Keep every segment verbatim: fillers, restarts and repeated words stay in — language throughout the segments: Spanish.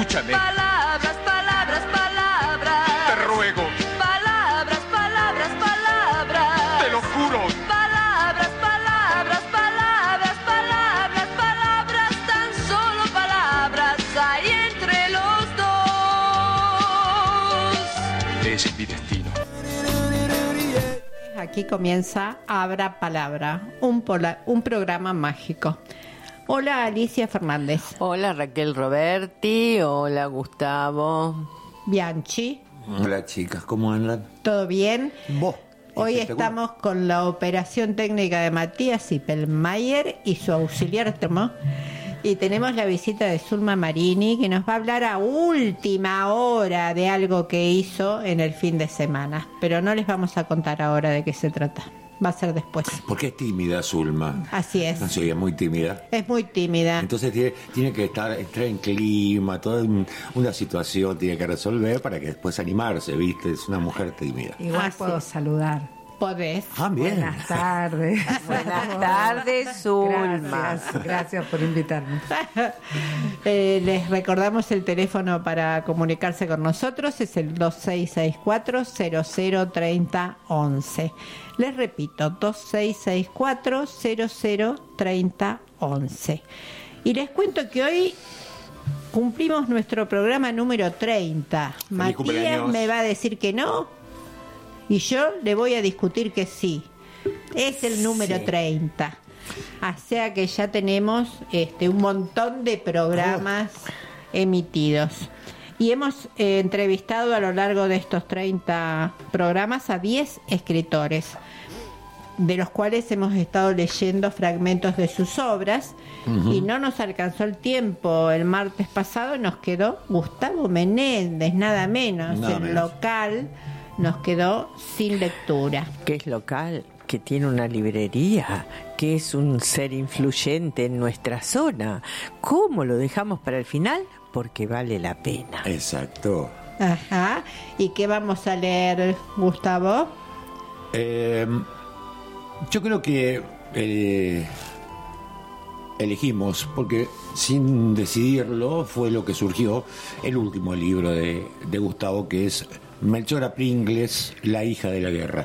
Escúchame. Palabras, palabras, palabras. Te ruego. Palabras, palabras, palabras. Te lo juro. Palabras, palabras, palabras, palabras, palabras, tan solo palabras hay entre los dos. Es mi destino. Aquí comienza Abra Palabra, un, pola, un programa mágico. Hola Alicia Fernández. Hola Raquel Roberti, hola Gustavo Bianchi. Hola chicas, ¿cómo andan? ¿Todo bien? Vos. Hoy estamos con la operación técnica de Matías Zippelmayer y su auxiliar Tomo. Y tenemos la visita de Zulma Marini, que nos va a hablar a última hora de algo que hizo en el fin de semana. Pero no les vamos a contar ahora de qué se trata. Va a ser después. Porque es tímida Zulma. Así es. No se oye muy tímida. Es muy tímida. Entonces tiene, tiene que estar, entrar en clima, toda un- una situación tiene que resolver para que después animarse, ¿viste? Es una mujer tímida. Igual Ah, puedo sí. saludar. Podés. Ah, bien. Buenas tardes. Buenas tardes, Zulma. Gracias, gracias por invitarme. Eh, les recordamos el teléfono para comunicarse con nosotros, es el dos seis seis cuatro, cero cero tres cero uno uno. Les repito, dos seis seis cuatro, cero cero tres cero uno uno. Y les cuento que hoy cumplimos nuestro programa número treinta. Matías cumpleaños. me va a decir que no y yo le voy a discutir que sí. Es el número Sí. treinta. O sea que ya tenemos este un montón de programas emitidos. Y hemos eh, entrevistado a lo largo de estos treinta programas a diez escritores, de los cuales hemos estado leyendo fragmentos de sus obras. Uh-huh. Y no nos alcanzó el tiempo. El martes pasado nos quedó Gustavo Menéndez, nada menos. Nada el menos. local nos quedó sin lectura. Que es local, que tiene una librería, que es un ser influyente en nuestra zona. ¿Cómo lo dejamos para el final? Porque vale la pena. Exacto. Ajá. ¿Y qué vamos a leer, Gustavo? Eh, yo creo que eh, elegimos, porque sin decidirlo fue lo que surgió, el último libro de, de Gustavo, que es Melchora Pringles, la hija de la guerra.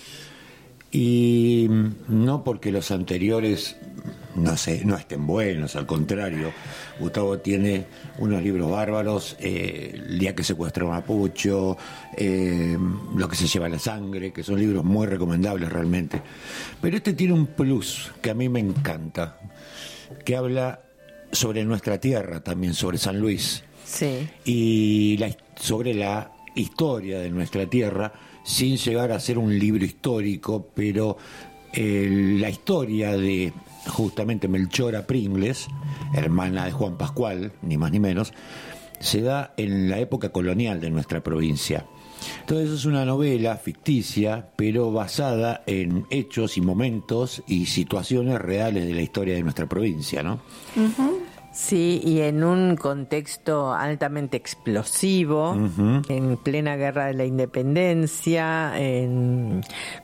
Y no porque los anteriores no sé, no estén buenos, al contrario. Gustavo tiene unos libros bárbaros, eh, El día que secuestró a Mapucho, eh, Lo que se lleva la sangre, que son libros muy recomendables realmente. Pero este tiene un plus que a mí me encanta, que habla sobre nuestra tierra también, sobre San Luis. Sí. Y la, sobre la historia de nuestra tierra, sin llegar a ser un libro histórico, pero eh, la historia de justamente Melchora Pringles, hermana de Juan Pascual, ni más ni menos, se da en la época colonial de nuestra provincia. Entonces es una novela ficticia, pero basada en hechos y momentos y situaciones reales de la historia de nuestra provincia, ¿no? Uh-huh. Sí, y en un contexto altamente explosivo, uh-huh. en plena guerra de la independencia, en,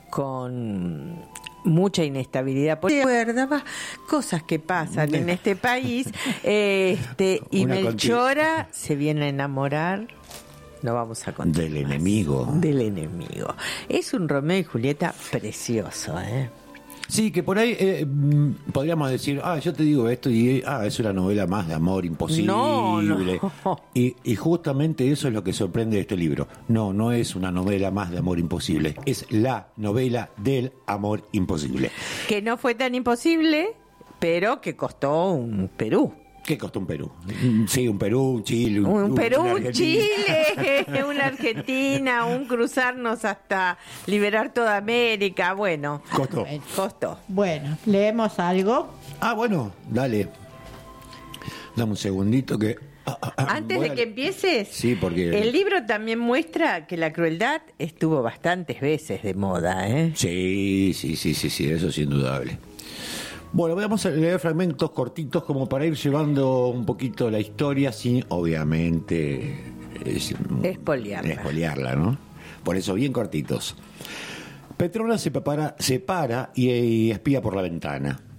con mucha inestabilidad política, cosas que pasan en este país, este, y Una Melchora conti- se viene a enamorar, no vamos a contar del más, enemigo. Del enemigo. Es un Romeo y Julieta precioso, ¿eh? Sí, que por ahí eh, podríamos decir, ah, yo te digo esto y ah, es una novela más de amor imposible. No, no. Y, y justamente eso es lo que sorprende de este libro. No, no es una novela más de amor imposible, es la novela del amor imposible. Que no fue tan imposible, pero que costó un Perú. ¿Qué costó un Perú? Sí, un Perú, un Chile. Un, un Perú, un Chile, una Argentina, un cruzarnos hasta liberar toda América. Bueno, costó. Costó. Bueno, ¿leemos algo? Ah, bueno, dale. Dame un segundito que... Ah, ah, Antes de a... que empieces, sí, porque... el libro también muestra que la crueldad estuvo bastantes veces de moda, ¿eh? Sí, sí, sí, sí, sí, eso es indudable. Bueno, vamos a leer fragmentos cortitos como para ir llevando un poquito la historia sin, obviamente, es, espoliarla. espoliarla, ¿no? Por eso, bien cortitos. Petrona se para, se para y, y espía por la ventana.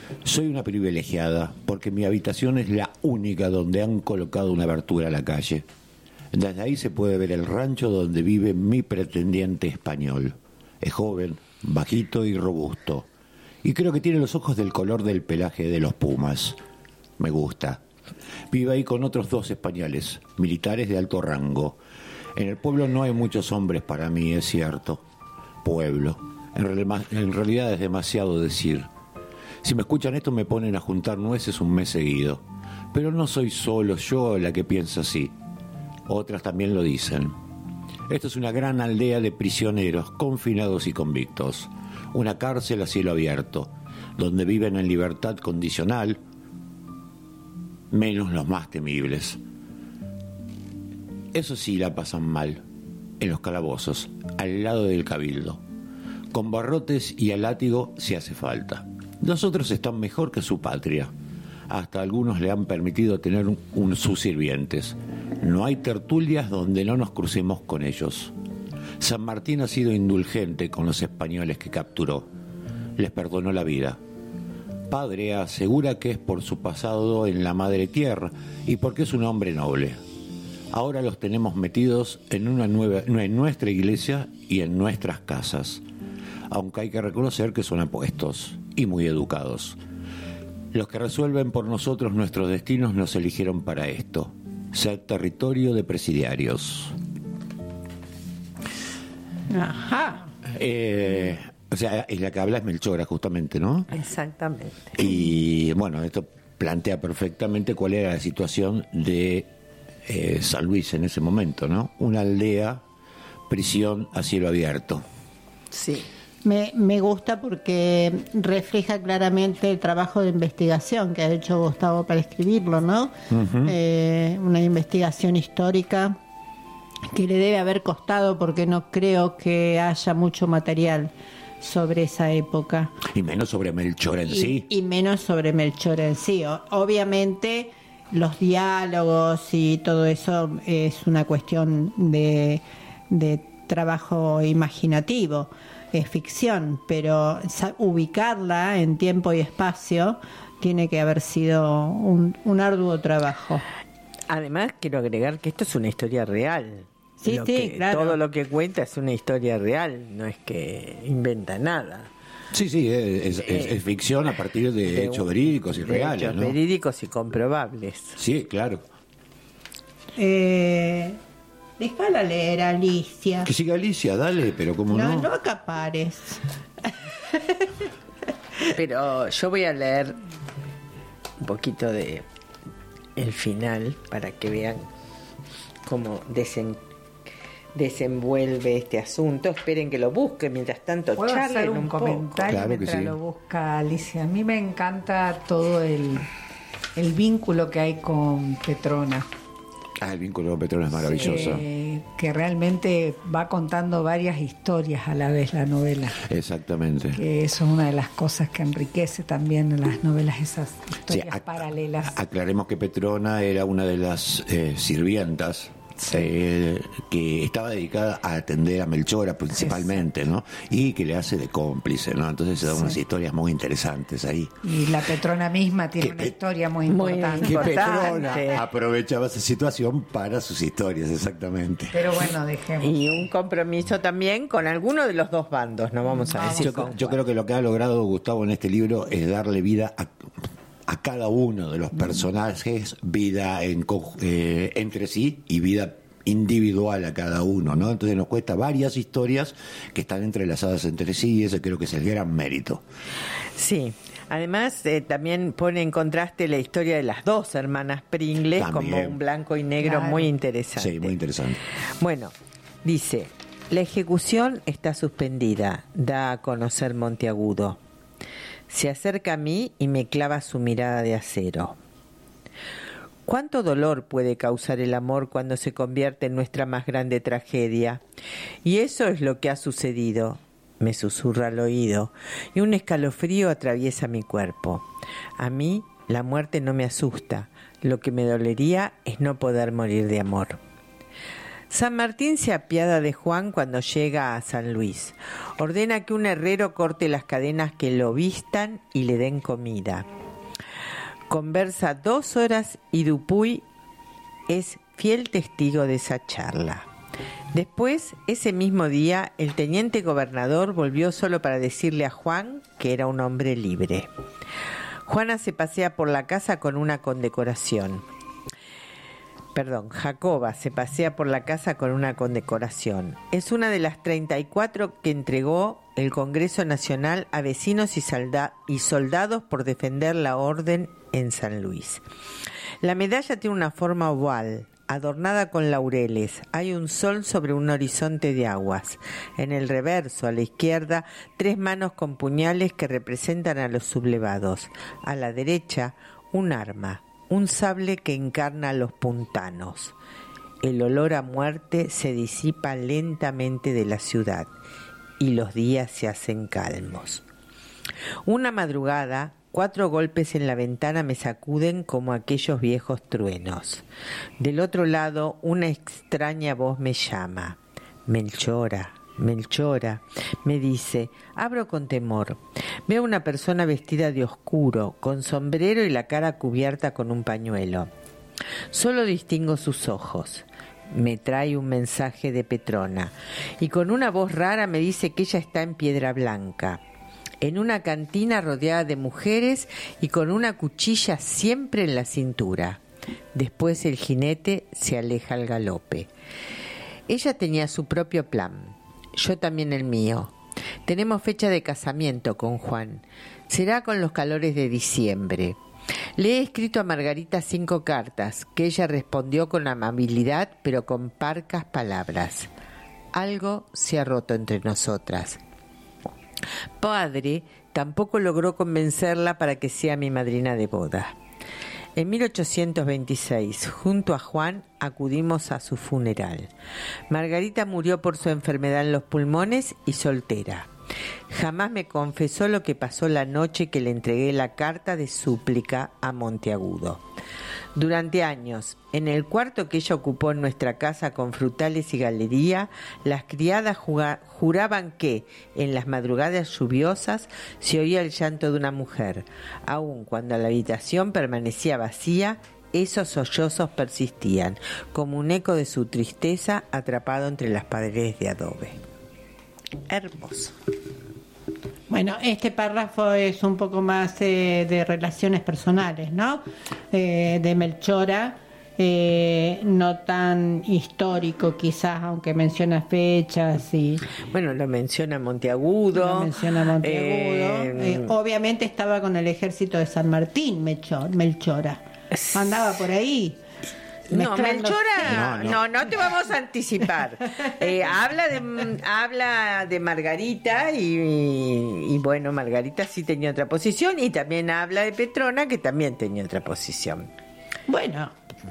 Soy una privilegiada porque mi habitación es la única donde han colocado una abertura a la calle. Desde ahí se puede ver el rancho donde vive mi pretendiente español. Es joven, bajito y robusto. Y creo que tiene los ojos del color del pelaje de los pumas. Me gusta. Vive ahí con otros dos españoles, militares de alto rango. En el pueblo no hay muchos hombres para mí, es cierto. Pueblo. En, real- en realidad es demasiado decir. Si me escuchan esto me ponen a juntar nueces un mes seguido. Pero no soy solo yo la que piensa así. Otras también lo dicen. Esto es una gran aldea de prisioneros, confinados y convictos. Una cárcel a cielo abierto, donde viven en libertad condicional, menos los más temibles. Eso sí la pasan mal, en los calabozos, al lado del cabildo. Con barrotes y al látigo si hace falta. Los otros están mejor que su patria. Hasta algunos le han permitido tener un, un, sus sirvientes. No hay tertulias donde no nos crucemos con ellos. San Martín ha sido indulgente con los españoles que capturó. Les perdonó la vida. Padre asegura que es por su pasado en la madre tierra y porque es un hombre noble. Ahora los tenemos metidos en una nueva, en nuestra iglesia y en nuestras casas. Aunque hay que reconocer que son apuestos y muy educados. Los que resuelven por nosotros nuestros destinos nos eligieron para esto, ser territorio de presidiarios. Ajá. Eh, o sea, es la que habla es Melchora, justamente, ¿no? Exactamente. Y bueno, esto plantea perfectamente cuál era la situación de eh, San Luis en ese momento, ¿no? Una aldea, prisión a cielo abierto. Sí. Me, me gusta porque refleja claramente el trabajo de investigación que ha hecho Gustavo para escribirlo, ¿no? Uh-huh. Eh, una investigación histórica que le debe haber costado porque no creo que haya mucho material sobre esa época. Y menos sobre Melchor en y, sí. Y menos sobre Melchor en sí. O, obviamente los diálogos y todo eso es una cuestión de, de trabajo imaginativo. Es ficción, pero ubicarla en tiempo y espacio tiene que haber sido un, un arduo trabajo. Además, quiero agregar que esto es una historia real. Sí, lo sí, que, claro. Todo lo que cuenta es una historia real, no es que inventa nada. Sí, sí, es, es, es, es ficción a partir de, de hechos verídicos y de reales, hechos ¿no? verídicos y comprobables. Sí, claro. Eh... Déjala leer, Alicia. Que siga Alicia, dale, pero como no. No, no acapares. Pero yo voy a leer un poquito de el final para que vean cómo desen, desenvuelve este asunto. Esperen que lo busquen, mientras tanto ¿Puedo charlen hacer un, un comentario Claro que mientras sí. lo busca Alicia? A mí me encanta todo el, el vínculo que hay con Petrona. Ah, el vínculo con Petrona es maravilloso. Eh, que realmente va contando varias historias a la vez la novela. Exactamente. Que eso es una de las cosas que enriquece también las novelas, esas historias Sí, ac- paralelas. Aclaremos que Petrona era una de las eh, sirvientas Sí. eh, que estaba dedicada a atender a Melchora principalmente, ¿no? Y que le hace de cómplice, ¿no? Entonces se dan Sí. unas historias muy interesantes ahí. Y la Petrona misma tiene Que una Pet- historia muy Muy importante. Que Importante. Petrona aprovechaba esa situación para sus historias, exactamente. Pero bueno, dejemos. Y un compromiso también con alguno de los dos bandos, no vamos a Vamos. decir Yo, con yo cuál. creo que lo que ha logrado Gustavo en este libro es darle vida a, a cada uno de los personajes, vida en, co- eh, entre sí y vida individual a cada uno, ¿no? Entonces nos cuesta varias historias que están entrelazadas entre sí y ese creo que es el gran mérito. Sí, además eh, también pone en contraste la historia de las dos hermanas Pringles También. como un blanco y negro Claro. muy interesante. Sí, muy interesante. Bueno, dice, la ejecución está suspendida, da a conocer Monteagudo. Se acerca a mí y me clava su mirada de acero. ¿Cuánto dolor puede causar el amor cuando se convierte en nuestra más grande tragedia? Y eso es lo que ha sucedido, me susurra al oído, y un escalofrío atraviesa mi cuerpo. A mí la muerte no me asusta, lo que me dolería es no poder morir de amor. San Martín se apiada de Juan cuando llega a San Luis. Ordena que un herrero corte las cadenas que lo vistan y le den comida. Conversa dos horas y Dupuy es fiel testigo de esa charla. Después, ese mismo día, el teniente gobernador volvió solo para decirle a Juan que era un hombre libre. Juana se pasea por la casa con una condecoración. Perdón, Jacoba se pasea por la casa con una condecoración. Es una de las treinta y cuatro que entregó el Congreso Nacional a vecinos y, solda- y soldados por defender la orden en San Luis. La medalla tiene una forma oval, adornada con laureles. Hay un sol sobre un horizonte de aguas. En el reverso, a la izquierda, tres manos con puñales que representan a los sublevados. A la derecha, un arma, un sable que encarna a los puntanos. El olor a muerte se disipa lentamente de la ciudad y los días se hacen calmos. Una madrugada, cuatro golpes en la ventana me sacuden como aquellos viejos truenos. Del otro lado, una extraña voz me llama. Melchora, Melchora, me dice. Abro con temor. Veo una persona vestida de oscuro, con sombrero y la cara cubierta con un pañuelo. Solo distingo sus ojos. Me trae un mensaje de Petrona y con una voz rara me dice que ella está en Piedra Blanca, en una cantina rodeada de mujeres y con una cuchilla siempre en la cintura. Después el jinete se aleja al galope. Ella tenía su propio plan, yo también el mío. Tenemos fecha de casamiento con Juan. Será con los calores de diciembre. Le he escrito a Margarita cinco cartas, que ella respondió con amabilidad, pero con parcas palabras. Algo se ha roto entre nosotras. Padre tampoco logró convencerla para que sea mi madrina de boda. En mil ochocientos veintiséis, junto a Juan, acudimos a su funeral. Margarita murió por su enfermedad en los pulmones y soltera. Jamás me confesó lo que pasó la noche que le entregué la carta de súplica a Monteagudo. Durante años, en el cuarto que ella ocupó en nuestra casa con frutales y galería, las criadas juga- juraban que, en las madrugadas lluviosas, se oía el llanto de una mujer. Aun cuando la habitación permanecía vacía, esos sollozos persistían, como un eco de su tristeza atrapado entre las paredes de adobe. Hermoso. Bueno, este párrafo es un poco más eh, de relaciones personales, ¿no? Eh, de Melchora, eh, no tan histórico quizás, aunque menciona fechas y... Bueno, lo menciona Monteagudo. Lo menciona Monteagudo. Eh, Eh, obviamente estaba con el ejército de San Martín, Melchor, Melchora. Andaba por ahí. No, mezclando- Melchora, No, no, no. no, te vamos a anticipar. Eh, habla de habla de Margarita y, y bueno, Margarita sí tenía otra posición y también habla de Petrona que también tenía otra posición. Bueno,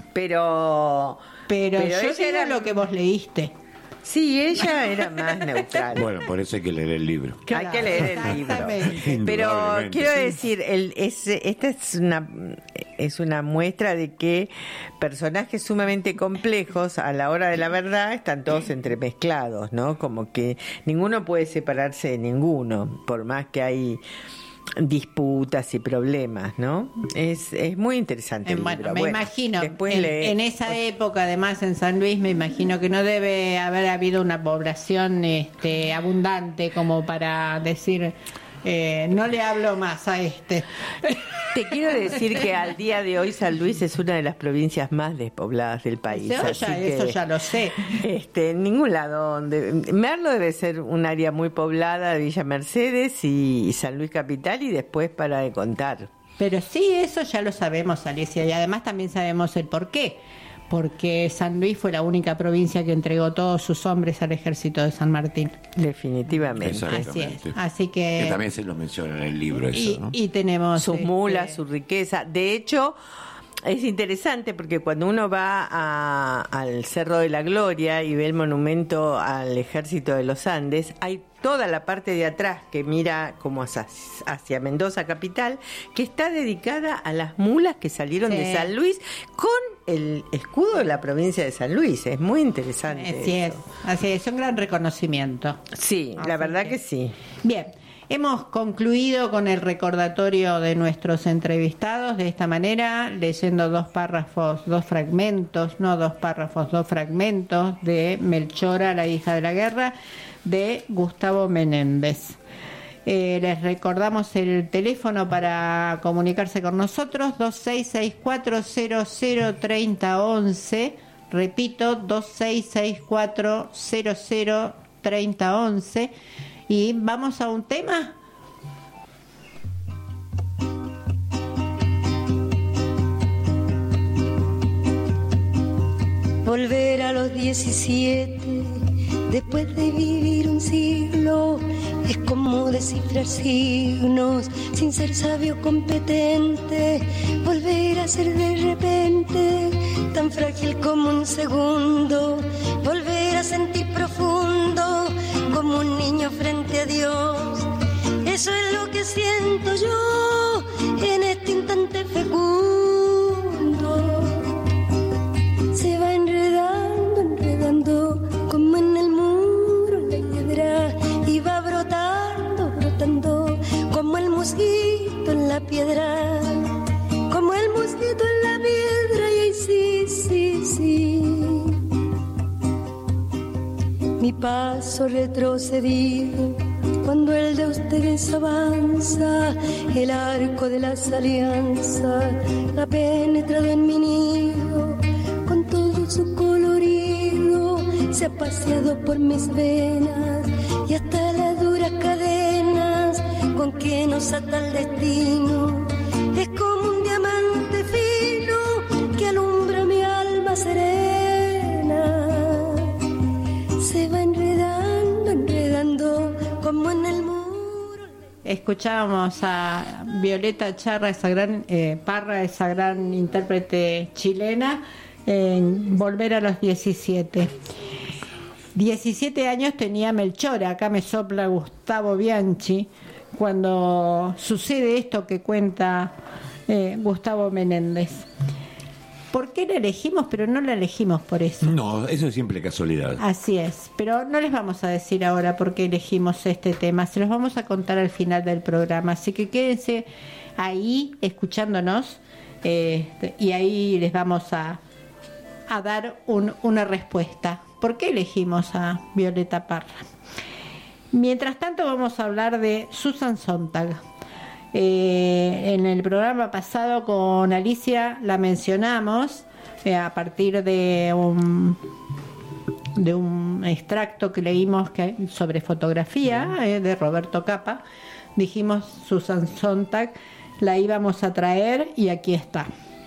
Pero pero, yo ella digo era- lo que vos leíste. Sí, ella era más neutral. Bueno, por eso hay que leer el libro. Hay que leer el libro. Exactamente. Pero Indudablemente. quiero decir, el, es, esta es una, es una muestra de que personajes sumamente complejos a la hora de la verdad están todos entremezclados, ¿no? Como que ninguno puede separarse de ninguno, por más que hay disputas y problemas, ¿no? Es, es muy interesante Eh, el bueno, libro. me Bueno, imagino, después en, lee- en esa época, además en San Luis, me imagino que no debe haber habido una población este, abundante como para decir, eh, no le hablo más a este. Te quiero decir que al día de hoy San Luis es una de las provincias más despobladas del país. Eso, así ya, que, eso ya lo sé. Este, en ningún lado. Donde, Merlo debe ser un área muy poblada de Villa Mercedes y, y San Luis Capital y después para de contar. Pero sí, eso ya lo sabemos, Alicia, y además también sabemos el por qué. Porque San Luis fue la única provincia que entregó todos sus hombres al ejército de San Martín. Definitivamente. Exactamente. Así es. Así que... Que también se lo menciona en el libro eso, y, ¿no? y tenemos... Sus este, mulas, su riqueza. De hecho, es interesante porque cuando uno va a- al Cerro de la Gloria y ve el monumento al ejército de los Andes, hay toda la parte de atrás que mira como hacia, hacia Mendoza capital, que está dedicada a las mulas que salieron Sí. de San Luis con el escudo de la provincia de San Luis. Es muy interesante. Así es, eso. así es, un gran reconocimiento. Sí, Así la verdad que- que sí. Bien, hemos concluido con el recordatorio de nuestros entrevistados de esta manera, leyendo dos párrafos, dos fragmentos, no dos párrafos, dos fragmentos de Melchora, la hija de la guerra, de Gustavo Menéndez. Eh, les recordamos el teléfono para comunicarse con nosotros, dos seis seis cuatro cero cero tres cero uno uno. Repito, dos seis seis cuatro cero cero tres cero uno uno. Y vamos a un tema. Volver a los diecisiete, después de vivir un siglo, es como descifrar signos, sin ser sabio competente. Volver a ser de repente, tan frágil como un segundo. Volver a sentir profundo, como un niño frente a Dios. Eso es lo que siento yo en este instante fecundo. Se va enredando, enredando, como en el muro la hiedra, y va brotando, brotando, como el mosquito en la piedra, como el mosquito en la piedra, y ahí sí, sí, sí. Mi paso retrocedido, cuando el de ustedes avanza, el arco de las alianzas ha penetrado en mi nido. Con todo su colorido se ha paseado por mis venas, y hasta las duras cadenas con que nos ata el destino. Es como un diamante fino que alumbra mi alma serena. Se va enredando, enredando, como en el muro. Escuchábamos a Violeta Charra, esa gran eh, Parra, esa gran intérprete chilena, en Volver a los diecisiete. diecisiete años tenía Melchora, acá me sopla Gustavo Bianchi, cuando sucede esto que cuenta eh, Gustavo Menéndez. ¿Por qué la elegimos? Pero no la elegimos por eso. No, eso es simple casualidad. Así es, pero no les vamos a decir ahora por qué elegimos este tema, se los vamos a contar al final del programa, así que quédense ahí escuchándonos eh, y ahí les vamos a, a dar un, una respuesta. ¿Por qué elegimos a Violeta Parra? Mientras tanto vamos a hablar de Susan Sontag. Eh, en el programa pasado con Alicia la mencionamos eh, a partir de un de un extracto que leímos que, sobre fotografía eh, de Roberto Capa. Dijimos Susan Sontag la íbamos a traer y aquí está.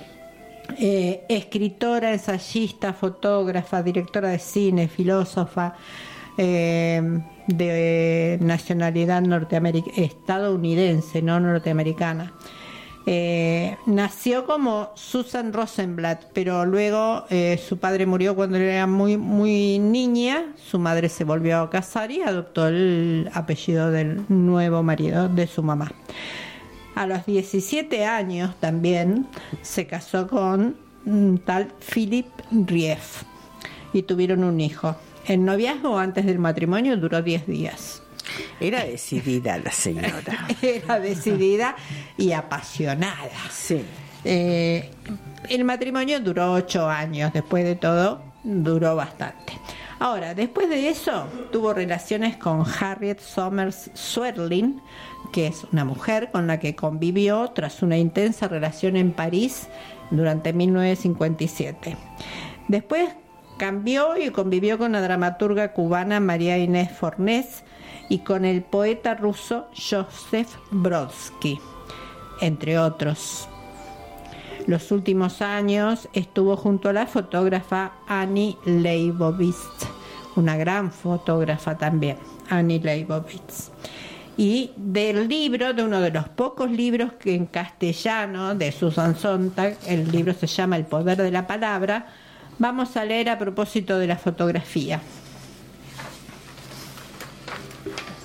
Eh, escritora, ensayista, fotógrafa, directora de cine, filósofa, eh, de nacionalidad norteamericana, estadounidense, no norteamericana. Eh, nació como Susan Rosenblatt, pero luego eh, su padre murió cuando era muy muy niña. Su madre se volvió a casar y adoptó el apellido del nuevo marido de su mamá. A los diecisiete años también se casó con un tal Philip Rief y tuvieron un hijo. El noviazgo antes del matrimonio duró diez días. Era decidida la señora. Era decidida y apasionada. Sí. Eh, el matrimonio duró ocho años, después de todo duró bastante. Ahora, después de eso, tuvo relaciones con Harriet Somers Swerling, que es una mujer con la que convivió tras una intensa relación en París durante mil novecientos cincuenta y siete. Después cambió y convivió con la dramaturga cubana María Inés Fornés y con el poeta ruso Joseph Brodsky, entre otros. Los últimos años estuvo junto a la fotógrafa Annie Leibovitz, una gran fotógrafa también, Annie Leibovitz. Y del libro, de uno de los pocos libros que en castellano de Susan Sontag, el libro se llama El poder de la palabra, vamos a leer a propósito de la fotografía.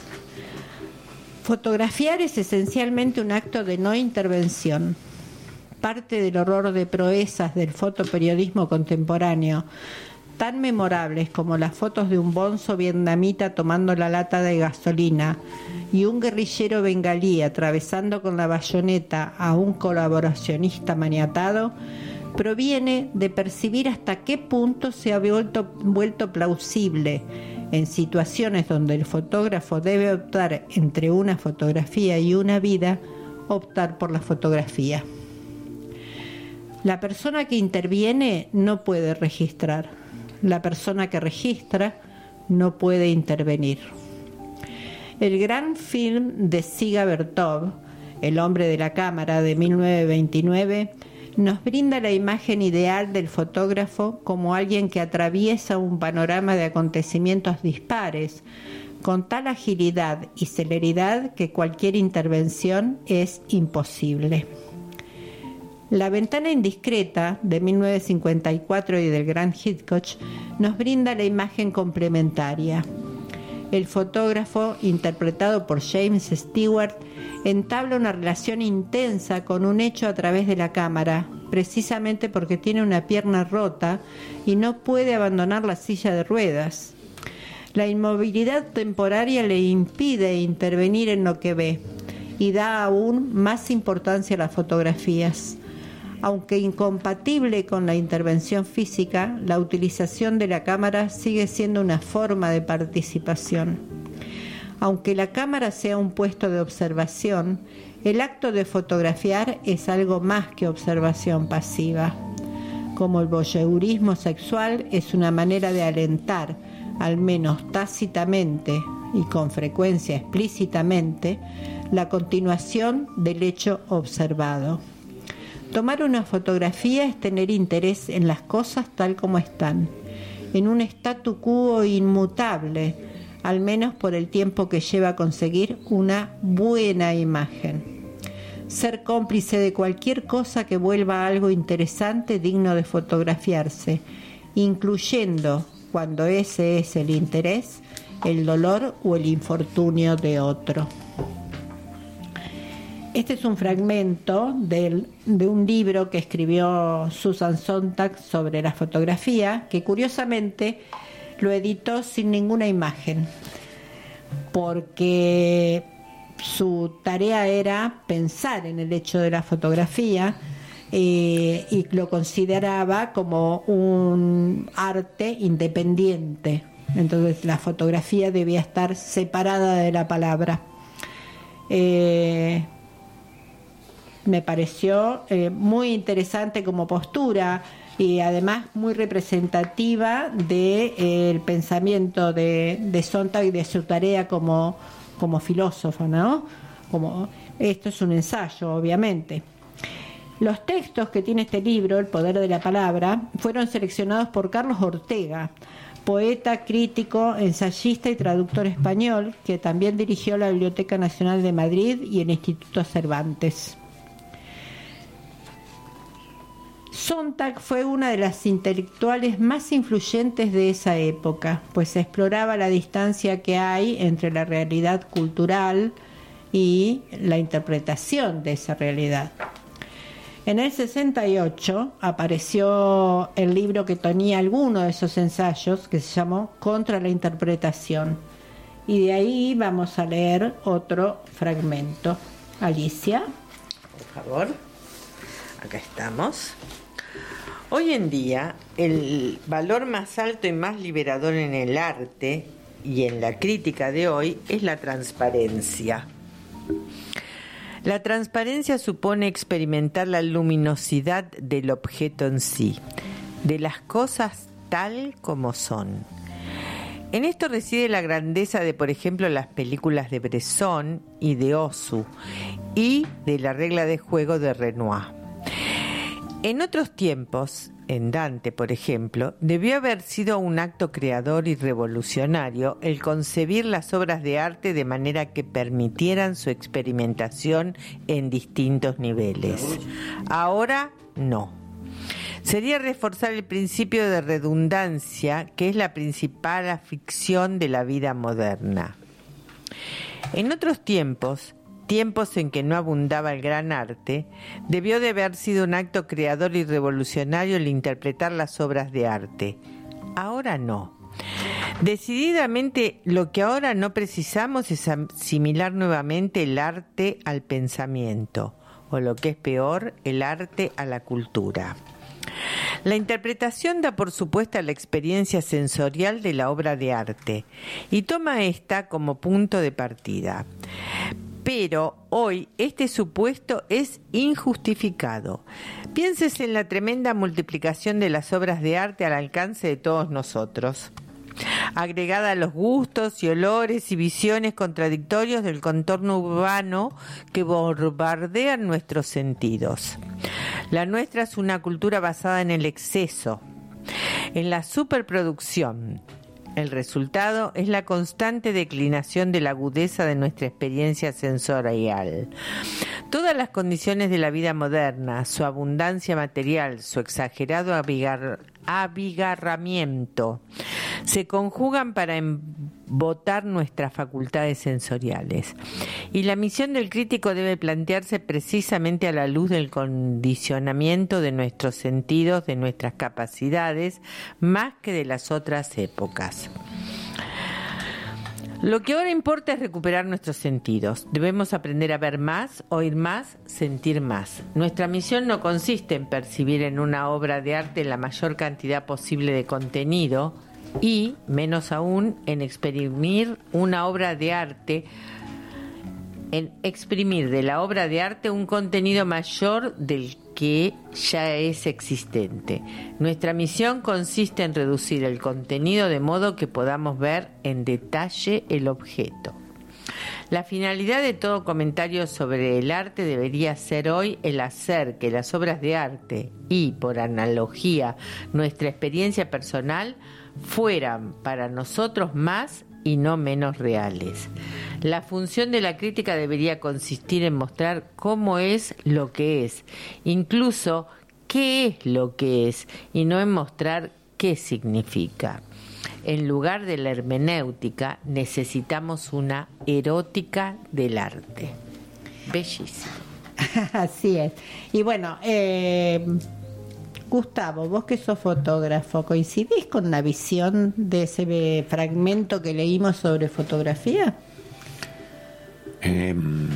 Fotografiar es esencialmente un acto de no intervención. parte del horror de proezas del fotoperiodismo contemporáneo, tan memorables como las fotos de un bonzo vietnamita tomando la lata de gasolina y un guerrillero bengalí atravesando con la bayoneta a un colaboracionista maniatado, proviene de percibir hasta qué punto se ha vuelto, vuelto plausible, en situaciones donde el fotógrafo debe optar entre una fotografía y una vida, optar por la fotografía. La persona que interviene no puede registrar. La persona que registra no puede intervenir. El gran film de Dziga Vertov, El hombre de la cámara, de mil novecientos veintinueve, nos brinda la imagen ideal del fotógrafo como alguien que atraviesa un panorama de acontecimientos dispares, con tal agilidad y celeridad que cualquier intervención es imposible. La ventana indiscreta, de mil novecientos cincuenta y cuatro y del gran Hitchcock, nos brinda la imagen complementaria. El fotógrafo, interpretado por James Stewart, entabla una relación intensa con un hecho a través de la cámara, precisamente porque tiene una pierna rota y no puede abandonar la silla de ruedas. La inmovilidad temporaria le impide intervenir en lo que ve y da aún más importancia a las fotografías. Aunque incompatible con la intervención física, la utilización de la cámara sigue siendo una forma de participación. Aunque la cámara sea un puesto de observación, el acto de fotografiar es algo más que observación pasiva. Como el voyeurismo sexual es una manera de alentar, al menos tácitamente y con frecuencia explícitamente, la continuación del hecho observado. Tomar una fotografía es tener interés en las cosas tal como están, en un statu quo inmutable, al menos por el tiempo que lleva a conseguir una buena imagen. Ser cómplice de cualquier cosa que vuelva algo interesante digno de fotografiarse, incluyendo, cuando ese es el interés, el dolor o el infortunio de otro. Este es un fragmento del, de un libro que escribió Susan Sontag sobre la fotografía, que curiosamente lo editó sin ninguna imagen, porque su tarea era pensar en el hecho de la fotografía eh, y lo consideraba como un arte independiente. Entonces la fotografía debía estar separada de la palabra. Eh, me pareció eh, muy interesante como postura y además muy representativa del de, eh, pensamiento de, de Sontag y de su tarea como, como filósofo, ¿no? Como, esto es un ensayo, obviamente. Los textos que tiene este libro, El poder de la palabra, fueron seleccionados por Carlos Ortega, poeta, crítico, ensayista y traductor español, que también dirigió la Biblioteca Nacional de Madrid y el Instituto Cervantes. Sontag fue una de las intelectuales más influyentes de esa época, pues exploraba la distancia que hay entre la realidad cultural y la interpretación de esa realidad. En el sesenta y ocho apareció el libro que tenía alguno de esos ensayos, que se llamó Contra la interpretación. Y de ahí vamos a leer otro fragmento. Alicia. Por favor. Acá estamos. Hoy en día, el valor más alto y más liberador en el arte y en la crítica de hoy es la transparencia. La transparencia supone experimentar la luminosidad del objeto en sí, de las cosas tal como son. En esto reside la grandeza de, por ejemplo, las películas de Bresson y de Ozu y de La regla de juego de Renoir. En otros tiempos, en Dante, por ejemplo, debió haber sido un acto creador y revolucionario el concebir las obras de arte de manera que permitieran su experimentación en distintos niveles. Ahora, no. Sería reforzar el principio de redundancia, que es la principal aflicción de la vida moderna. En otros tiempos, tiempos en que no abundaba el gran arte, debió de haber sido un acto creador y revolucionario el interpretar las obras de arte. Ahora no. Decididamente, lo que ahora no precisamos es asimilar nuevamente el arte al pensamiento, o lo que es peor, el arte a la cultura. La interpretación da por supuesta la experiencia sensorial de la obra de arte y toma esta como punto de partida. Pero hoy este supuesto es injustificado. Piénsese en la tremenda multiplicación de las obras de arte al alcance de todos nosotros, agregada a los gustos y olores y visiones contradictorios del contorno urbano que bombardean nuestros sentidos. La nuestra es una cultura basada en el exceso, en la superproducción. El resultado es la constante declinación de la agudeza de nuestra experiencia sensorial. Todas las condiciones de la vida moderna, su abundancia material, su exagerado abigar, abigarramiento, se conjugan para embotar nuestras facultades sensoriales. Y la misión del crítico debe plantearse precisamente a la luz del condicionamiento de nuestros sentidos, de nuestras capacidades, más que de las otras épocas. Lo que ahora importa es recuperar nuestros sentidos. Debemos aprender a ver más, oír más, sentir más. Nuestra misión no consiste en percibir en una obra de arte la mayor cantidad posible de contenido y, menos aún, en exprimir una obra de arte, en exprimir de la obra de arte un contenido mayor del que ya es existente. Nuestra misión consiste en reducir el contenido de modo que podamos ver en detalle el objeto. La finalidad de todo comentario sobre el arte debería ser hoy el hacer que las obras de arte y, por analogía, nuestra experiencia personal fueran para nosotros más y no menos reales. La función de la crítica debería consistir en mostrar cómo es lo que es, incluso qué es lo que es, y no en mostrar qué significa. En lugar de la hermenéutica, necesitamos una erótica del arte. Bellísimo. Así es. Y bueno, eh, Gustavo, vos que sos fotógrafo, ¿coincidís con la visión de ese fragmento que leímos sobre fotografía? Eh,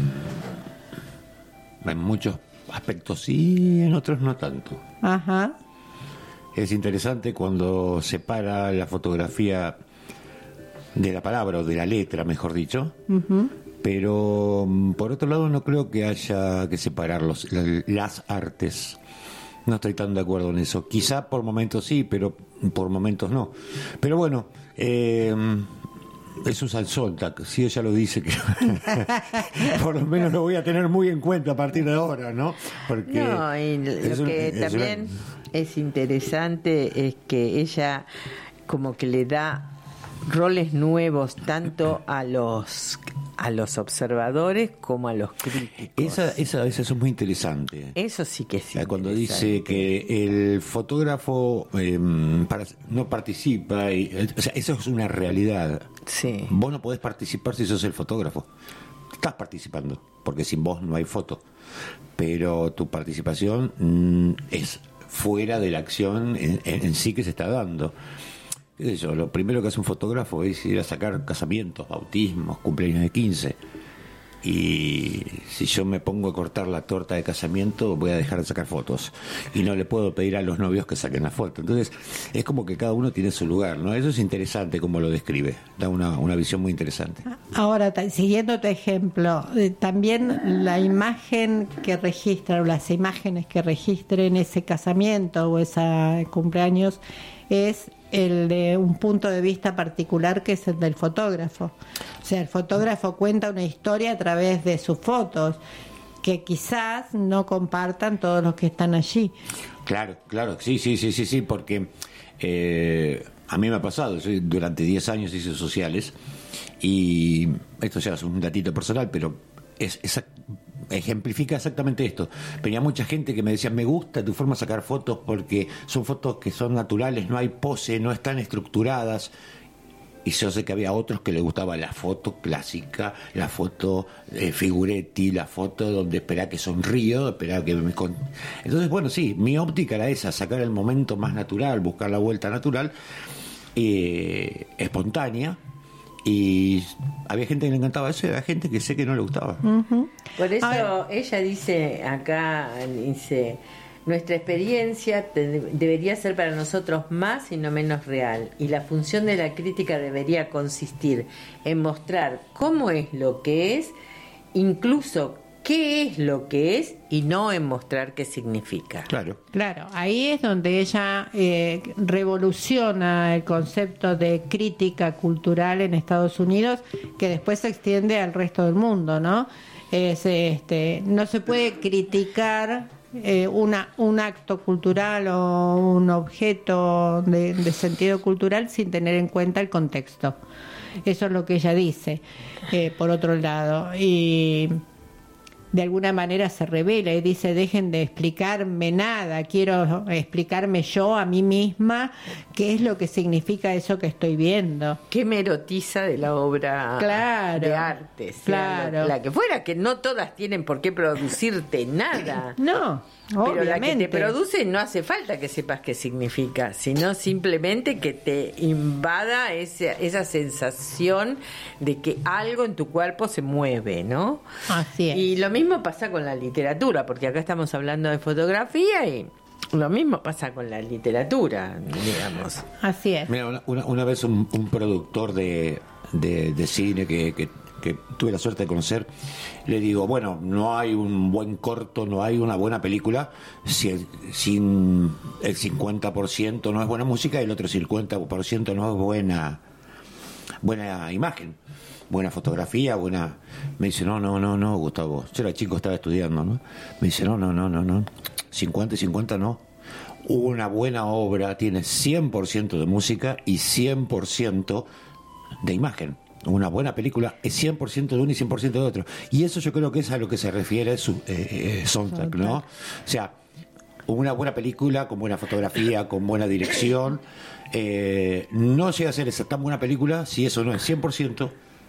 en muchos aspectos sí, en otros no tanto. Ajá. Es interesante cuando separa la fotografía de la palabra o de la letra, mejor dicho. Uh-huh. Pero por otro lado no creo que haya que separar los, las artes. No estoy tan de acuerdo en eso. Quizá por momentos sí, pero por momentos no. Pero bueno, eh, es un salsolta. Si ella lo dice, que por lo menos lo voy a tener muy en cuenta a partir de ahora, ¿no? Porque no, y lo un, que es también una... es interesante es que ella como que le da roles nuevos tanto a los a los observadores como a los críticos. Esa, esa, esa es muy interesante. Eso sí que sí. Cuando dice que el fotógrafo eh, para, no participa, y, o sea, eso es una realidad. Sí. Vos no podés participar si sos el fotógrafo. Estás participando, porque sin vos no hay foto. Pero tu participación mm, es fuera de la acción en, en, en sí que se está dando. ¿Qué sé yo? Lo primero que hace un fotógrafo es ir a sacar casamientos, bautismos, cumpleaños de quince. Y si yo me pongo a cortar la torta de casamiento, voy a dejar de sacar fotos. Y no le puedo pedir a los novios que saquen la foto. Entonces, es como que cada uno tiene su lugar, ¿no? Eso es interesante como lo describe. Da una, una visión muy interesante. Ahora, t- siguiendo tu ejemplo, eh, también la imagen que registra, o las imágenes que registren ese casamiento o ese cumpleaños, es el de un punto de vista particular, que es el del fotógrafo. O sea, el fotógrafo cuenta una historia a través de sus fotos que quizás no compartan todos los que están allí. Claro, claro, sí, sí, sí, sí, sí, porque eh, a mí me ha pasado. Yo durante diez años hice sociales y esto ya es un datito personal, pero es, es ejemplifica exactamente esto. Venía mucha gente que me decía: me gusta tu forma de sacar fotos porque son fotos que son naturales, no hay pose, no están estructuradas. Y yo sé que había otros que les gustaba la foto clásica, la foto eh, Figuretti, la foto donde esperá que sonrío, esperá que me... Con... Entonces, bueno, sí, mi óptica era esa, sacar el momento más natural, buscar la vuelta natural, eh, espontánea, y había gente que le encantaba eso y había gente que sé que no le gustaba. Uh-huh. Por eso Ahora, ella dice acá, dice... Nuestra experiencia te- debería ser para nosotros más y no menos real, y la función de la crítica debería consistir en mostrar cómo es lo que es, incluso qué es lo que es, y no en mostrar qué significa. Claro. Claro, ahí es donde ella eh, revoluciona el concepto de crítica cultural en Estados Unidos, que después se extiende al resto del mundo, ¿no? Es, este, no se puede criticar eh, una, un acto cultural o un objeto de, de sentido cultural sin tener en cuenta el contexto. Eso es lo que ella dice, eh, por otro lado. Y de alguna manera se revela y dice, dejen de explicarme nada, quiero explicarme yo a mí misma qué es lo que significa eso que estoy viendo. ¿Qué me erotiza de la obra Claro, de arte? Sea claro. La, la que fuera, que no todas tienen por qué producirte nada. No, Pero la que obviamente. te produce no hace falta que sepas qué significa, sino simplemente que te invada esa, esa sensación de que algo en tu cuerpo se mueve, ¿no? Así es. Y lo mismo pasa con la literatura, porque acá estamos hablando de fotografía y lo mismo pasa con la literatura, digamos. Así es. Mira, una, una, una vez un, un productor de, de, de cine que, que, que tuve la suerte de conocer, le digo, bueno, no hay un buen corto, no hay una buena película si el, sin el cincuenta por ciento no es buena música y el otro cincuenta por ciento no es buena buena imagen, buena fotografía, buena... Me dice, no, no, no, no, Gustavo. Yo era chico, estaba estudiando, ¿no? Me dice, no, no, no, no, no. cincuenta y cincuenta no. Una buena obra tiene cien por ciento de música y cien por ciento de imagen. Una buena película es cien por ciento de uno y cien por ciento de otro. Y eso yo creo que es a lo que se refiere su eh, eh, soundtrack, ¿no? O sea, una buena película con buena fotografía, con buena dirección, eh, no llega a ser esa tan buena película si eso no es cien por ciento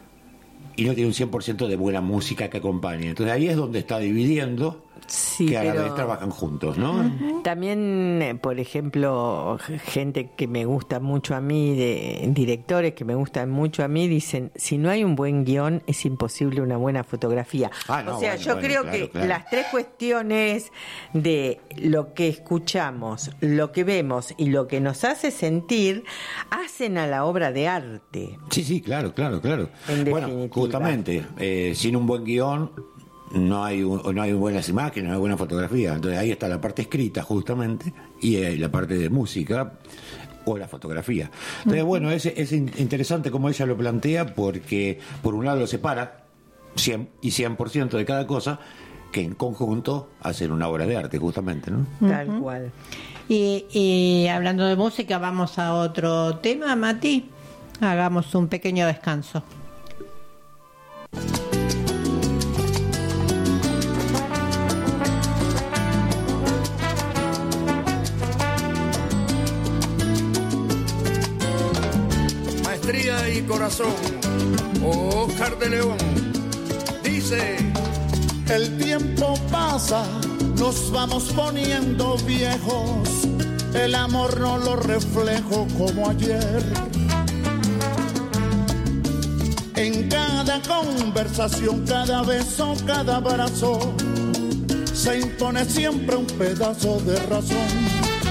y no tiene un cien por ciento de buena música que acompañe. Entonces ahí es donde está dividiendo, Sí, que a la pero- vez trabajan juntos, ¿no? También, eh, por ejemplo, gente que me gusta mucho a mí, de directores que me gustan mucho a mí, dicen, si no hay un buen guión, es imposible una buena fotografía. Ah, no, o sea, bueno, yo bueno, creo claro, que claro. las tres cuestiones de lo que escuchamos, lo que vemos y lo que nos hace sentir, hacen a la obra de arte. Sí, sí, claro, claro, claro. En Bueno, definitiva. justamente, eh, sin un buen guión no hay un- no hay buenas imágenes, no hay buena fotografía. Entonces ahí está la parte escrita justamente y eh, la parte de música o la fotografía. Entonces, bueno, es, es in- interesante como ella lo plantea porque por un lado lo separa cien y cien por ciento de cada cosa que en conjunto hacen una obra de arte justamente, ¿no? Tal cual. Y, y hablando de música, vamos a otro tema, Mati. Hagamos un pequeño descanso. Maestría y corazón, Oscar de León, dice: El tiempo pasa, nos vamos poniendo viejos, el amor no lo reflejo como ayer. En cada conversación, cada beso, cada abrazo, se impone siempre un pedazo de razón.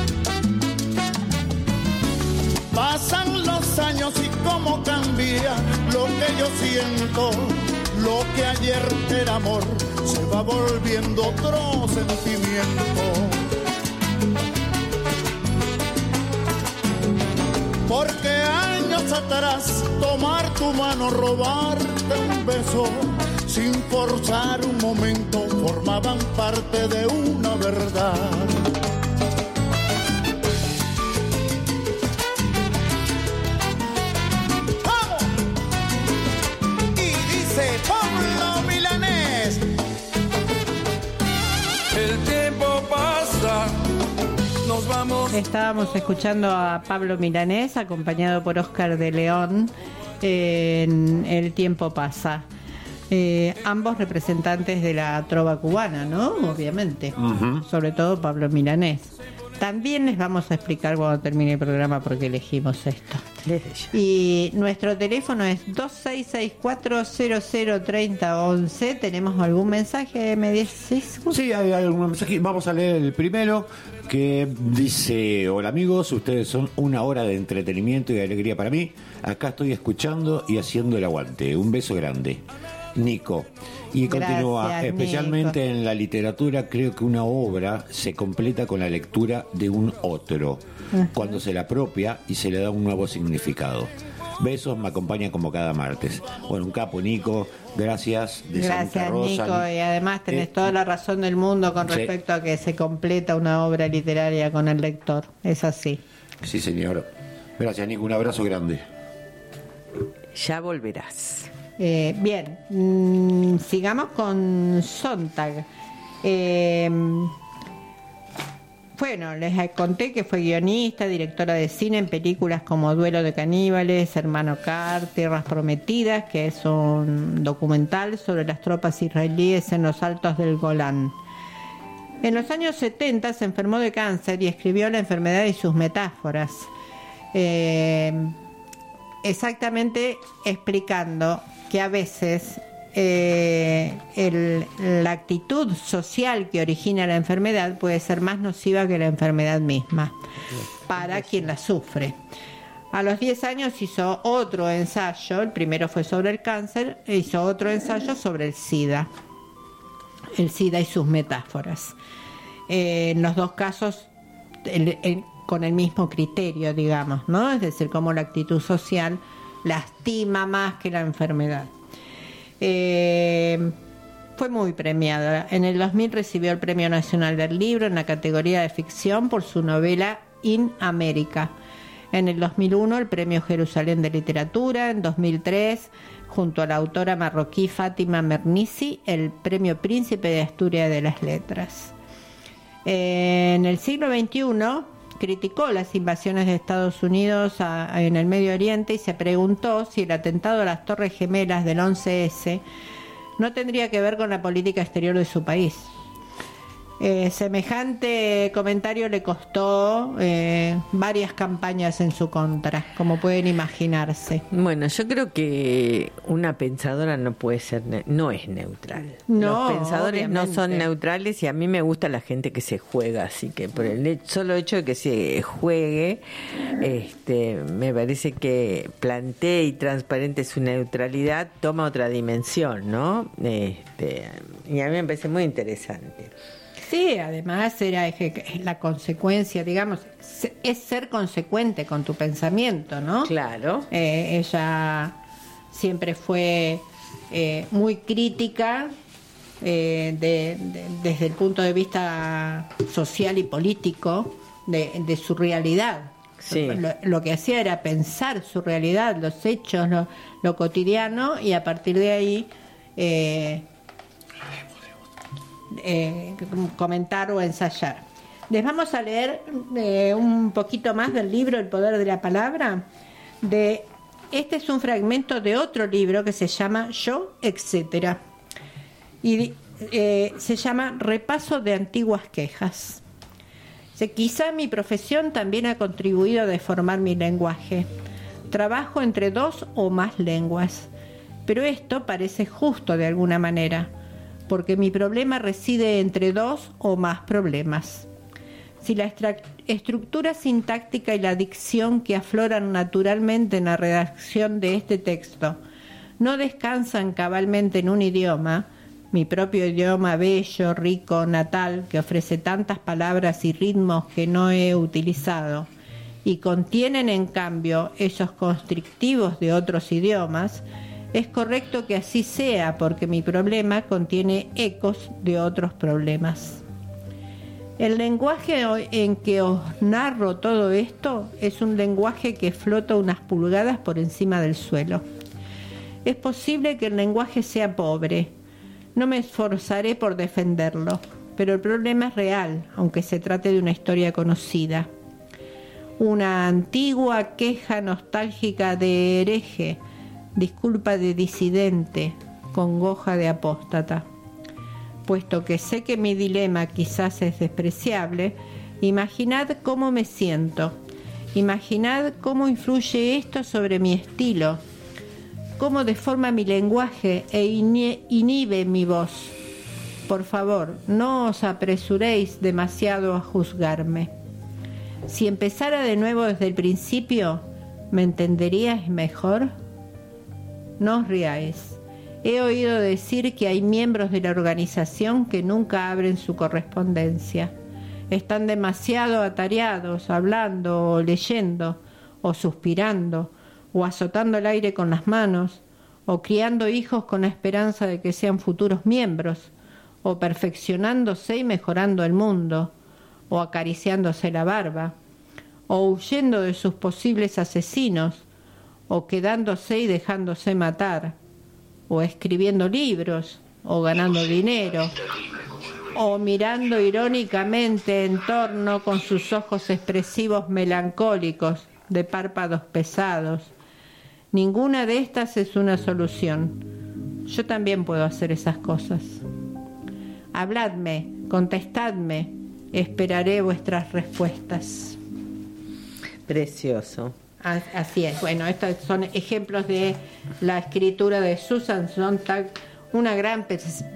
Pasan los años y cómo cambia lo que yo siento. Lo que ayer era amor se va volviendo otro sentimiento. Porque años atrás tomar tu mano, robarte un beso, sin forzar un momento, formaban parte de una verdad. Pablo Milanés. el tiempo pasa, nos vamos. Estábamos escuchando a Pablo Milanés, acompañado por Oscar de León, en El tiempo pasa. Eh, ambos representantes de la trova cubana, ¿no? Obviamente. Uh-huh. Sobre todo Pablo Milanés. También les vamos a explicar cuando termine el programa por qué elegimos esto. Y nuestro teléfono es dos seis seis cuatro cero cero tres cero uno uno. ¿Tenemos algún mensaje? ¿Me decís? Sí, hay algún mensaje. Vamos a leer el primero, que dice: hola amigos, ustedes son una hora de entretenimiento y de alegría para mí. Acá estoy escuchando y haciendo el aguante. Un beso grande. Nico. Y continúa: gracias, especialmente Nico. En la literatura creo que una obra se completa con la lectura de un otro, uh-huh. cuando se la apropia y se le da un nuevo significado. Besos, me acompaña como cada martes. Bueno, un capo, Nico. Gracias. De gracias, Santa Rosa. Nico. Y además tenés eh, toda la razón del mundo con respecto sí. a que se completa una obra literaria con el lector. Es así. Sí, señor. Gracias, Nico. Un abrazo grande. Ya volverás. Eh, bien, mm, sigamos con Sontag. Eh, bueno, les conté que fue guionista, directora de cine en películas como Duelo de Caníbales, Hermano Carr, Tierras Prometidas, que es un documental sobre las tropas israelíes en los altos del Golán. En los años setenta se enfermó de cáncer y escribió La enfermedad y sus metáforas. Eh, exactamente explicando que a veces eh, el, la actitud social que origina la enfermedad puede ser más nociva que la enfermedad misma para quien la sufre. A los diez años hizo otro ensayo, el primero fue sobre el cáncer, e hizo otro ensayo sobre el SIDA, el SIDA y sus metáforas. Eh, en los dos casos el, el, con el mismo criterio, digamos, ¿no? Es decir, cómo la actitud social lastima más que la enfermedad. Eh, fue muy premiada. En el dos mil recibió el Premio Nacional del Libro en la categoría de ficción por su novela In America. En el dos mil uno el Premio Jerusalén de Literatura. En dos mil tres, junto a la autora marroquí Fátima Mernissi, el Premio Príncipe de Asturias de las Letras. Eh, en el siglo veintiuno criticó las invasiones de Estados Unidos a, a, en el Medio Oriente y se preguntó si el atentado a las Torres Gemelas del once ese no tendría que ver con la política exterior de su país. Eh, semejante comentario le costó eh, varias campañas en su contra, como pueden imaginarse. Bueno, yo creo que una pensadora no puede ser, ne- no es neutral. No, los pensadores obviamente. no son neutrales y a mí me gusta la gente que se juega, así que por el solo hecho de que se juegue, este, me parece que plantee y transparente su neutralidad toma otra dimensión, ¿no? Este, y a mí me parece muy interesante. Sí, además era la consecuencia, digamos, es ser consecuente con tu pensamiento, ¿no? Claro. Eh, ella siempre fue eh, muy crítica eh, de, de, desde el punto de vista social y político de, de su realidad. Sí. Lo, lo que hacía era pensar su realidad, los hechos, lo, lo cotidiano, y a partir de ahí eh, Eh, comentar o ensayar. Les vamos a leer eh, un poquito más del libro El Poder de la Palabra. De, este es un fragmento de otro libro que se llama Yo, etcétera. Y eh, se llama Repaso de Antiguas Quejas. Dice, quizá mi profesión también ha contribuido a deformar mi lenguaje. Trabajo entre dos o más lenguas, pero esto parece justo de alguna manera, porque mi problema reside entre dos o más problemas. Si la estra- estructura sintáctica y la dicción que afloran naturalmente en la redacción de este texto no descansan cabalmente en un idioma, mi propio idioma bello, rico, natal, que ofrece tantas palabras y ritmos que no he utilizado, y contienen en cambio esos constrictivos de otros idiomas, es correcto que así sea, porque mi problema contiene ecos de otros problemas. El lenguaje en que os narro todo esto es un lenguaje que flota unas pulgadas por encima del suelo. Es posible que el lenguaje sea pobre. No me esforzaré por defenderlo. pero el problema es real, aunque se trate de una historia conocida. Una antigua queja nostálgica de hereje, disculpa de disidente, congoja de apóstata. Puesto que sé que mi dilema quizás es despreciable, imaginad cómo me siento, imaginad cómo influye esto sobre mi estilo, cómo deforma mi lenguaje e inhibe mi voz. Por favor, no os apresuréis demasiado a juzgarme. Si empezara de nuevo desde el principio, ¿me entenderíais mejor? No os riáis. He oído decir que hay miembros de la organización que nunca abren su correspondencia. Están demasiado atareados, hablando o leyendo, o suspirando, o azotando el aire con las manos, o criando hijos con la esperanza de que sean futuros miembros, o perfeccionándose y mejorando el mundo, o acariciándose la barba, o huyendo de sus posibles asesinos, o quedándose y dejándose matar, o escribiendo libros, o ganando dinero, o mirando irónicamente en torno con sus ojos expresivos melancólicos, de párpados pesados. Ninguna de estas es una solución. Yo también puedo hacer esas cosas. Habladme, contestadme, esperaré vuestras respuestas. Precioso. Así es. Bueno, estos son ejemplos de la escritura de Susan Sontag, una gran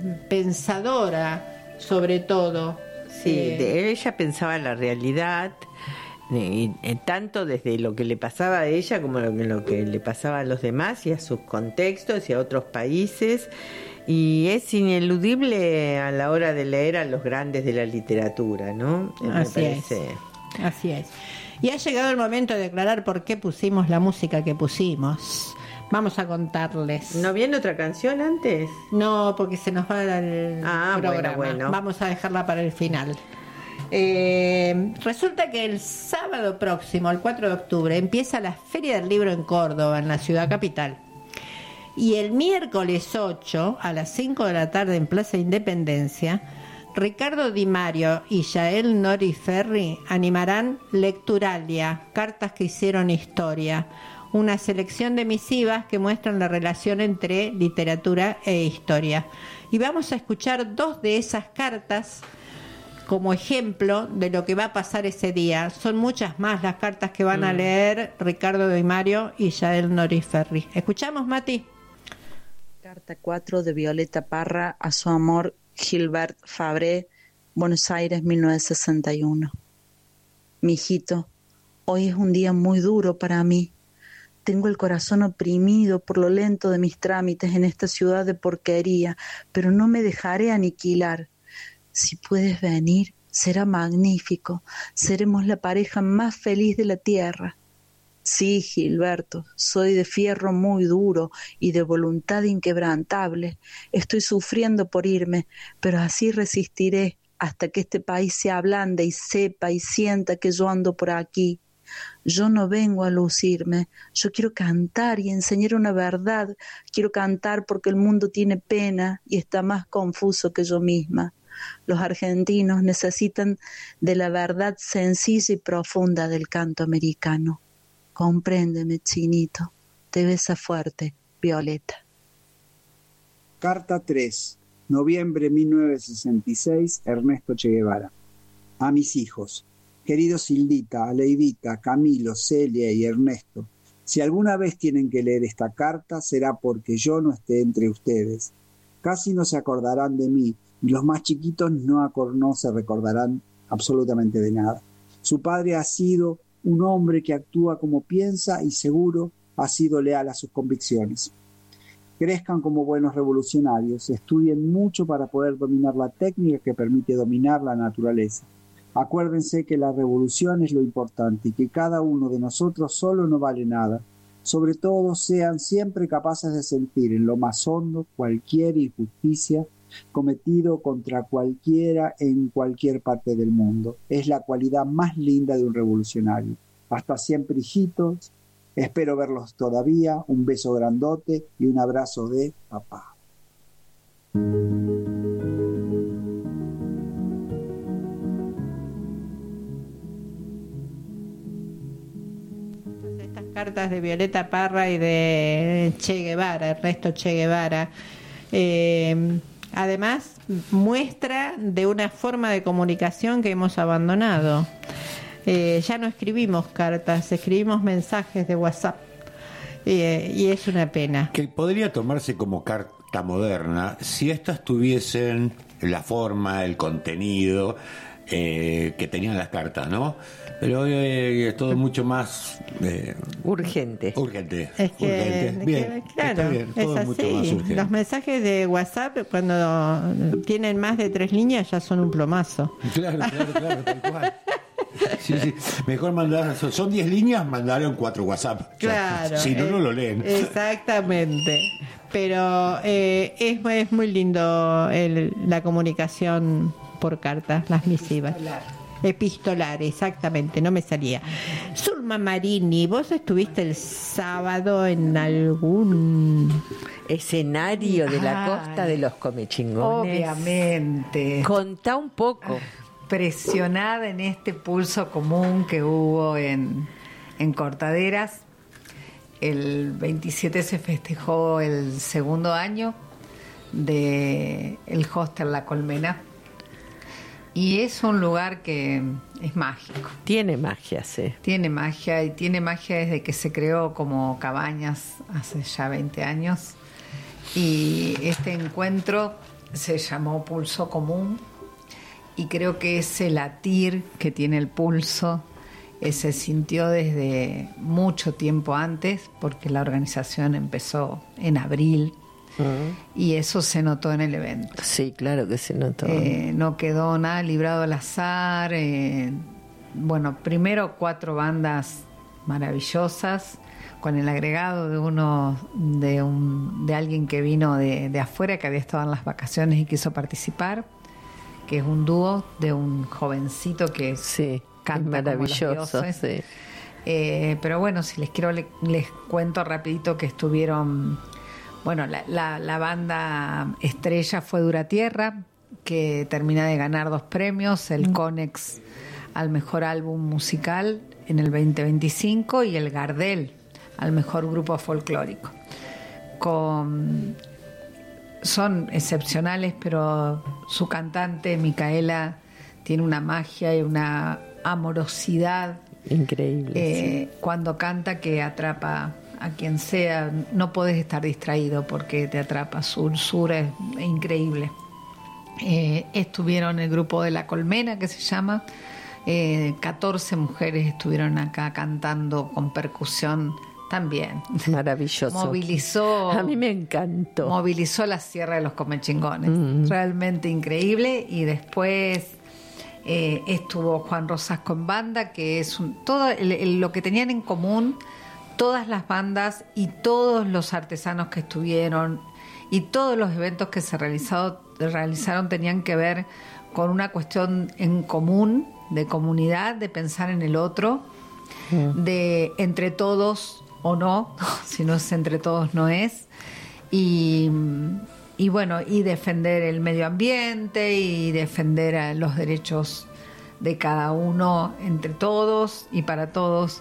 pensadora, sobre todo. Sí, eh, de ella pensaba la realidad, y, y, tanto desde lo que le pasaba a ella como lo, lo que le pasaba a los demás y a sus contextos y a otros países. Y es ineludible a la hora de leer a los grandes de la literatura, ¿no? Me así parece. es. Así es. Y ha llegado el momento de declarar por qué pusimos la música que pusimos. Vamos a contarles. ¿No viene otra canción antes? No, porque se nos va el ah, programa. Bueno, bueno. Vamos a dejarla para el final. Eh, resulta que el sábado próximo, el cuatro de octubre, empieza la Feria del Libro en Córdoba, en la ciudad capital. Y el miércoles ocho, a las cinco de la tarde, en Plaza Independencia, Ricardo Di Mario y Yael Nori Ferri animarán Lecturalia, cartas que hicieron historia, una selección de misivas que muestran la relación entre literatura e historia. Y vamos a escuchar dos de esas cartas como ejemplo de lo que va a pasar ese día. Son muchas más las cartas que van mm. a leer Ricardo Di Mario y Yael Nori Ferri. ¿Escuchamos, Mati? Carta cuatro de Violeta Parra a su amor Gilbert Fabré, Buenos Aires, mil novecientos sesenta y uno. Mi hijito, hoy es un día muy duro para mí. Tengo el corazón oprimido por lo lento de mis trámites en esta ciudad de porquería, pero no me dejaré aniquilar. Si puedes venir, será magnífico. Seremos la pareja más feliz de la tierra. Sí, Gilberto, soy de fierro muy duro y de voluntad inquebrantable. Estoy sufriendo por irme, pero así resistiré hasta que este país se ablande y sepa y sienta que yo ando por aquí. Yo no vengo a lucirme, yo quiero cantar y enseñar una verdad. Quiero cantar porque el mundo tiene pena y está más confuso que yo misma. Los argentinos necesitan de la verdad sencilla y profunda del canto americano. Compréndeme, chinito. Te besa fuerte, Violeta. Carta tres, noviembre mil novecientos sesenta y seis, Ernesto Che Guevara. A mis hijos, queridos Hildita, Aleidita, Camilo, Celia y Ernesto, si alguna vez tienen que leer esta carta será porque yo no esté entre ustedes. Casi no se acordarán de mí y los más chiquitos no, acor- no se recordarán absolutamente de nada. Su padre ha sido un hombre que actúa como piensa y seguro ha sido leal a sus convicciones. Crezcan como buenos revolucionarios, estudien mucho para poder dominar la técnica que permite dominar la naturaleza. Acuérdense que la revolución es lo importante y que cada uno de nosotros solo no vale nada. Sobre todo, sean siempre capaces de sentir en lo más hondo cualquier injusticia cometido contra cualquiera en cualquier parte del mundo. Es la cualidad más linda de un revolucionario. Hasta siempre, hijitos. Espero verlos todavía. Un beso grandote y un abrazo de papá. cartas de Violeta Parra y de Che Guevara, Ernesto Che Guevara. Eh, además, muestra de una forma de comunicación que hemos abandonado. Eh, ya no escribimos cartas, escribimos mensajes de WhatsApp. Eh, y es una pena. Que podría tomarse como carta moderna si estas tuviesen la forma, el contenido eh, que tenían las cartas, ¿no? Pero hoy eh, es todo mucho más eh, urgente. Urgente. Es que, urgente. Bien, que, claro, está bien, todo es mucho así. más urgente. Los mensajes de WhatsApp, cuando tienen más de tres líneas, ya son un plomazo. Claro, claro, claro, tal cual. Sí, sí. Mejor mandar, son diez líneas, mandaron cuatro WhatsApp. Claro. Si no, no lo leen. Exactamente. Pero eh, es, es muy lindo el, la comunicación por cartas, las misivas. Epistolar. Epistolar, exactamente, no me salía. Zulma Marini, ¿vos estuviste el sábado en algún escenario de la costa de los Comechingones? Obviamente. Contá un poco. Presionada en este pulso común que hubo en, en Cortaderas. El veintisiete se festejó el segundo año de el hostel La Colmena. Y es un lugar que es mágico. Tiene magia, sí. Tiene magia, y tiene magia desde que se creó como cabañas hace ya veinte años. Y este encuentro se llamó Pulso Común. Y creo que ese latir que tiene el pulso eh, se sintió desde mucho tiempo antes, porque la organización empezó en abril. Uh-huh. Y eso se notó en el evento. Sí, claro que se notó. Eh, no quedó nada librado al azar. Eh, bueno, primero cuatro bandas maravillosas, con el agregado de uno de un de alguien que vino de, de afuera, que había estado en las vacaciones y quiso participar, que es un dúo de un jovencito que sí, canta maravilloso. Como los dioses. Sí. Eh, pero bueno, si les quiero, les, les cuento rapidito que estuvieron. Bueno, la, la, la banda estrella fue Dura Tierra, que termina de ganar dos premios, el mm. Conex al mejor álbum musical en el veinte veinticinco y el Gardel al mejor grupo folclórico. Con, son excepcionales, pero su cantante, Micaela, tiene una magia y una amorosidad increíble. Eh, sí. Cuando canta, que atrapa a quien sea, no podés estar distraído porque te atrapa, su dulzura es increíble. Eh, estuvieron el grupo de La Colmena, que se llama, eh, catorce mujeres estuvieron acá cantando con percusión también. Maravilloso. Movilizó. A mí me encantó. Movilizó la Sierra de los Comechingones. Mm. Realmente increíble. Y después eh, estuvo Juan Rosas con banda, que es un, todo el, el, lo que tenían en común todas las bandas y todos los artesanos que estuvieron y todos los eventos que se realizado, realizaron tenían que ver con una cuestión en común, de comunidad, de pensar en el otro, mm. de entre todos o no, si no es entre todos no es, y, y bueno, y defender el medio ambiente y defender a los derechos de cada uno entre todos y para todos.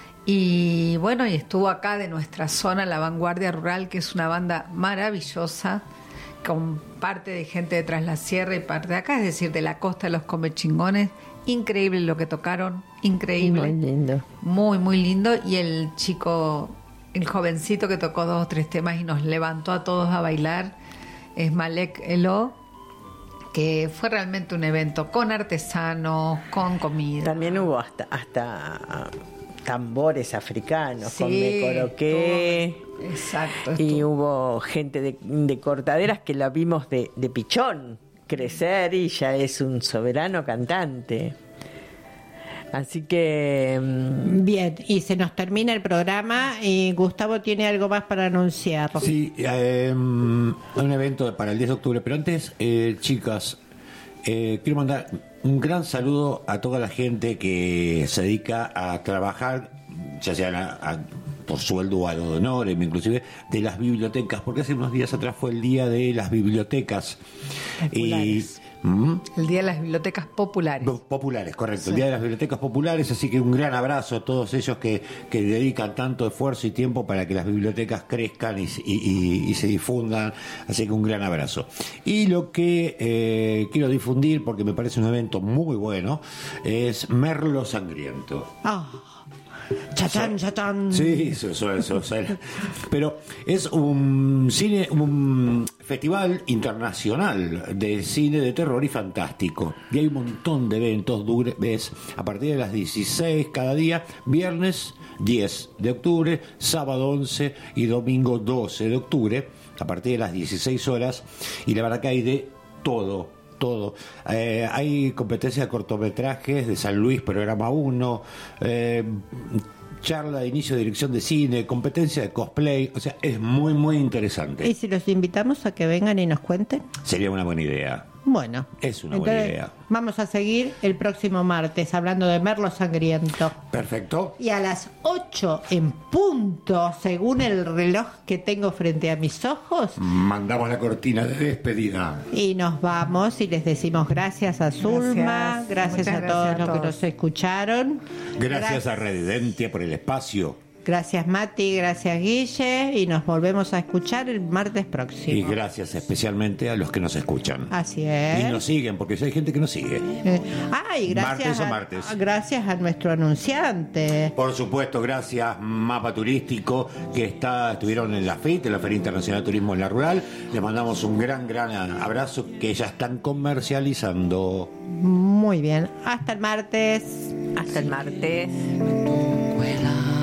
Y bueno, y estuvo acá de nuestra zona La Vanguardia Rural, que es una banda maravillosa, con parte de gente de Tras la Sierra y parte de acá, es decir, de la costa de los Comechingones. Increíble lo que tocaron, increíble. Muy lindo. Muy, muy lindo. Y el chico, el jovencito que tocó dos o tres temas y nos levantó a todos a bailar, es Malek Elo, que fue realmente un evento con artesanos, con comida. También hubo hasta... hasta... tambores africanos, sí, con mecoroqué. Exacto. Y hubo gente de, de Cortaderas que la vimos de, de pichón crecer y ya es un soberano cantante. Así que... Bien, y se nos termina el programa y Gustavo tiene algo más para anunciar. Sí, eh, un evento para el diez de octubre, pero antes, eh, chicas, eh, quiero mandar un gran saludo a toda la gente que se dedica a trabajar, ya sea a, a, por sueldo o a lo de honor, inclusive de las bibliotecas, porque hace unos días atrás fue el día de las bibliotecas. Y ¿Mm? El Día de las Bibliotecas Populares. Populares, correcto. Sí. El Día de las Bibliotecas Populares, así que un gran abrazo a todos ellos que, que dedican tanto esfuerzo y tiempo para que las bibliotecas crezcan y, y, y, y se difundan, así que un gran abrazo. Y lo que eh, quiero difundir, porque me parece un evento muy bueno, es Merlo Sangriento. Ah, chachán, chachán. Sí, eso, eso, eso, eso. Pero es un cine, un festival internacional de cine de terror y fantástico. Y hay un montón de eventos, ves, a partir de las dieciséis cada día, viernes diez de octubre, sábado once y domingo doce de octubre, a partir de las dieciséis horas. Y la verdad que hay de todo. Todo. Eh, hay competencia de cortometrajes de San Luis, programa uno, eh, charla de inicio de dirección de cine, competencia de cosplay, o sea, es muy, muy interesante. ¿Y si los invitamos a que vengan y nos cuenten? Sería una buena idea. Bueno. Es una entonces, buena idea. Vamos a seguir el próximo martes hablando de Merlo Sangriento. Perfecto. Y a las ocho en punto, según el reloj que tengo frente a mis ojos, mandamos la cortina de despedida. y nos vamos y les decimos gracias a Zulma, Gracias. gracias, Muchas a todos gracias a los que todos. nos escucharon. Gracias a Redidentia por el espacio. Gracias Mati, gracias Guille, y nos volvemos a escuchar el martes Y próximo. gracias especialmente a los que nos escuchan. Así Y es. nos siguen, porque hay gente que nos sigue. Eh, ah, y gracias Martes o a, martes. a- gracias a nuestro anunciante. Por supuesto, gracias Mapa Turístico, que está estuvieron en la F I T, en la Feria Internacional de Turismo en la Rural. Les mandamos un gran, gran abrazo, que ya están comercializando. Muy bien. Hasta el martes. Hasta el martes. Vuela.